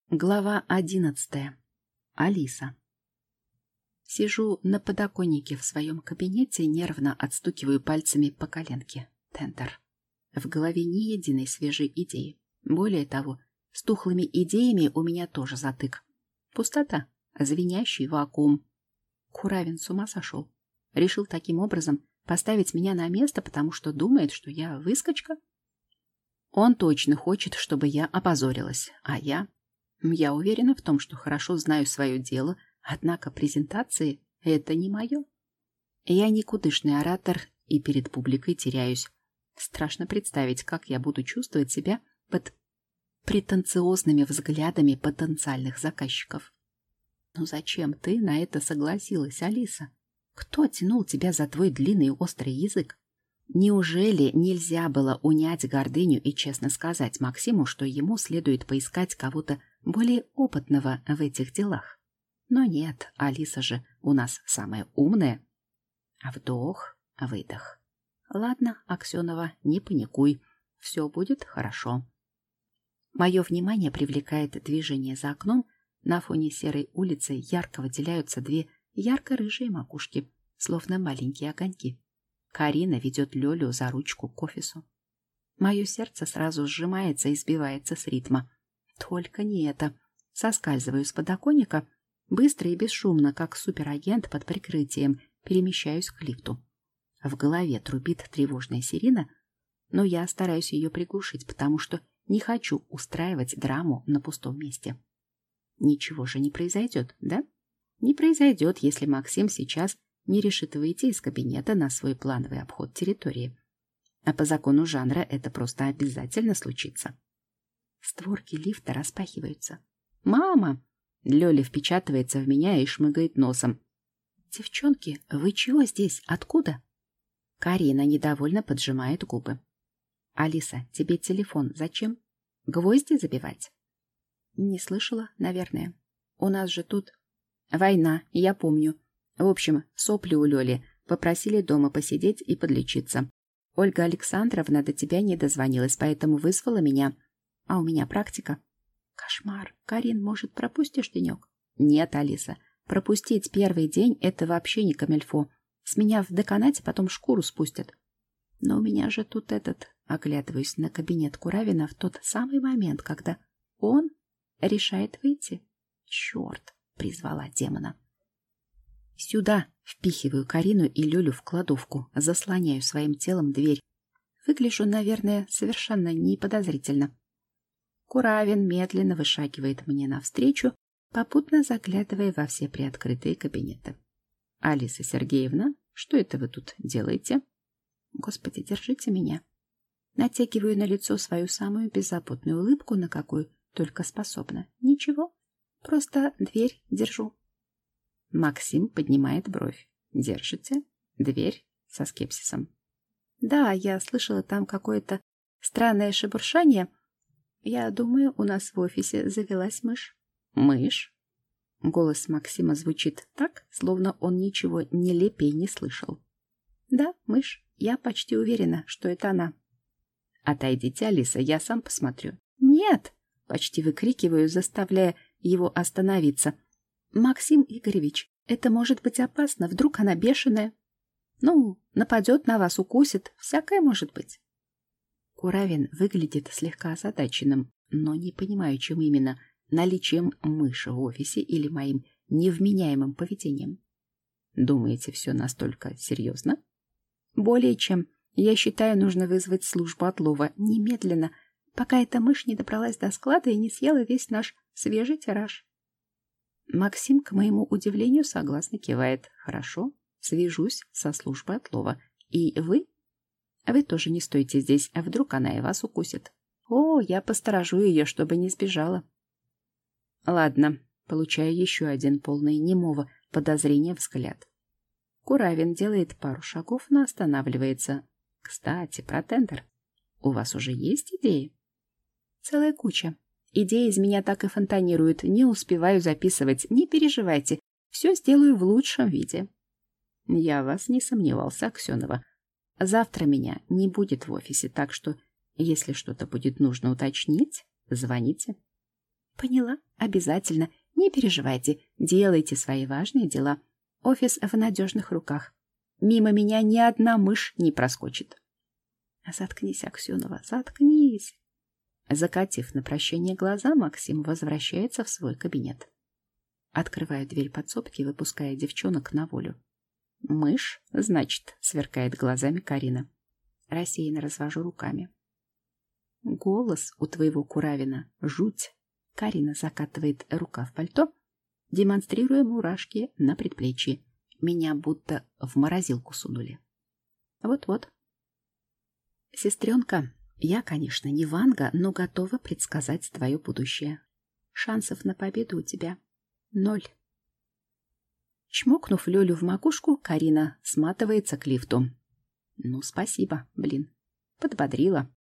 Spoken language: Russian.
Глава 11. Алиса. Сижу на подоконнике в своем кабинете и нервно отстукиваю пальцами по коленке. Тендер. В голове ни единой свежей идеи. Более того, с тухлыми идеями у меня тоже затык. Пустота, звенящий вакуум. Куравин с ума сошел. Решил таким образом поставить меня на место, потому что думает, что я выскочка. Он точно хочет, чтобы я опозорилась, а я уверена в том, что хорошо знаю свое дело, однако презентации — это не мое. Я никудышный оратор и перед публикой теряюсь. Страшно представить, как я буду чувствовать себя под претенциозными взглядами потенциальных заказчиков. Ну зачем ты на это согласилась, Алиса? Кто тянул тебя за твой длинный острый язык? Неужели нельзя было унять гордыню и честно сказать Максиму, что ему следует поискать кого-то более опытного в этих делах? Но нет, Алиса же у нас самая умная. Вдох, выдох. Ладно, Аксенова, не паникуй, все будет хорошо. Мое внимание привлекает движение за окном. На фоне серой улицы ярко выделяются две ярко-рыжие макушки, словно маленькие огоньки. Карина ведет Лёлю за ручку к офису. Мое сердце сразу сжимается и сбивается с ритма. Только не это. Соскальзываю с подоконника, быстро и бесшумно, как суперагент под прикрытием, перемещаюсь к лифту. В голове трубит тревожная сирена, но я стараюсь ее приглушить, потому что не хочу устраивать драму на пустом месте. Ничего же не произойдет, да? Не произойдет, если Максим сейчас не решит выйти из кабинета на свой плановый обход территории. А по закону жанра это просто обязательно случится. Створки лифта распахиваются. «Мама!» Лёля впечатывается в меня и шмыгает носом. «Девчонки, вы чего здесь? Откуда?» Карина недовольно поджимает губы. «Алиса, тебе телефон зачем? Гвозди забивать?» «Не слышала, наверное. У нас же тут война, я помню. В общем, сопли у Лёли. Попросили дома посидеть и подлечиться. Ольга Александровна до тебя не дозвонилась, поэтому вызвала меня. А у меня практика». «Кошмар. Карин, может, пропустишь денек?» «Нет, Алиса. Пропустить первый день — это вообще не камильфо. С меня в деканате потом шкуру спустят». «Но у меня же тут Оглядываюсь на кабинет Куравина в тот самый момент, когда он решает выйти. «Черт!» — призвала демона. «Сюда!» — впихиваю Карину и Лёлю в кладовку, заслоняю своим телом дверь. Выгляжу, наверное, совершенно неподозрительно. Куравин медленно вышагивает мне навстречу, попутно заглядывая во все приоткрытые кабинеты. «Алиса Сергеевна, что это вы тут делаете?» «Господи, держите меня!» Натягиваю на лицо свою самую беззаботную улыбку, на какую только способна. «Ничего, просто дверь держу». Максим поднимает бровь. «Держите? Дверь?» со скепсисом. «Да, я слышала там какое-то странное шебуршание. Я думаю, у нас в офисе завелась мышь». «Мышь?» Голос Максима звучит так, словно он ничего нелепее не слышал. «Да, мышь. Я почти уверена, что это она». «Отойдите, Алиса, я сам посмотрю». «Нет!» — почти выкрикиваю, заставляя его остановиться. «Максим Игоревич, это может быть опасно, вдруг она бешеная. Ну, нападет на вас, укусит, всякое может быть». Куравин выглядит слегка озадаченным, но не понимаю, чем именно, наличием мыши в офисе или моим невменяемым поведением. «Думаете, все настолько серьезно?» «Более чем. Я считаю, нужно вызвать службу отлова немедленно, пока эта мышь не добралась до склада и не съела весь наш свежий тираж». Максим, к моему удивлению, согласно кивает. «Хорошо, свяжусь со службой отлова. И вы? Вы тоже не стойте здесь, а вдруг она и вас укусит. О, я посторожу ее, чтобы не сбежала». Ладно, получаю еще один полный немого подозрения взгляд. Куравин делает пару шагов, но останавливается. «Кстати, про тендер. У вас уже есть идеи?» «Целая куча. Идеи из меня так и фонтанируют. Не успеваю записывать. Не переживайте. Все сделаю в лучшем виде». «Я вас не сомневался, Аксенова. Завтра меня не будет в офисе, так что, если что-то будет нужно уточнить, звоните». Поняла, обязательно. Не переживайте, делайте свои важные дела. Офис в надежных руках. Мимо меня ни одна мышь не проскочит. Заткнись, Аксенова, заткнись. Закатив на прощание глаза, Максим возвращается в свой кабинет. Открываю дверь подсобки, выпуская девчонок на волю. «Мышь, значит», — сверкает глазами Карина. Рассеянно развожу руками. «Голос у твоего Куравина — жуть». Карина закатывает рука в пальто, демонстрируя мурашки на предплечье. Меня будто в морозилку сунули. Вот-вот. Сестренка, я, конечно, не Ванга, но готова предсказать твое будущее. Шансов на победу у тебя 0. Чмокнув Лёлю в макушку, Карина сматывается к лифту. Ну, спасибо, блин. Подбодрила.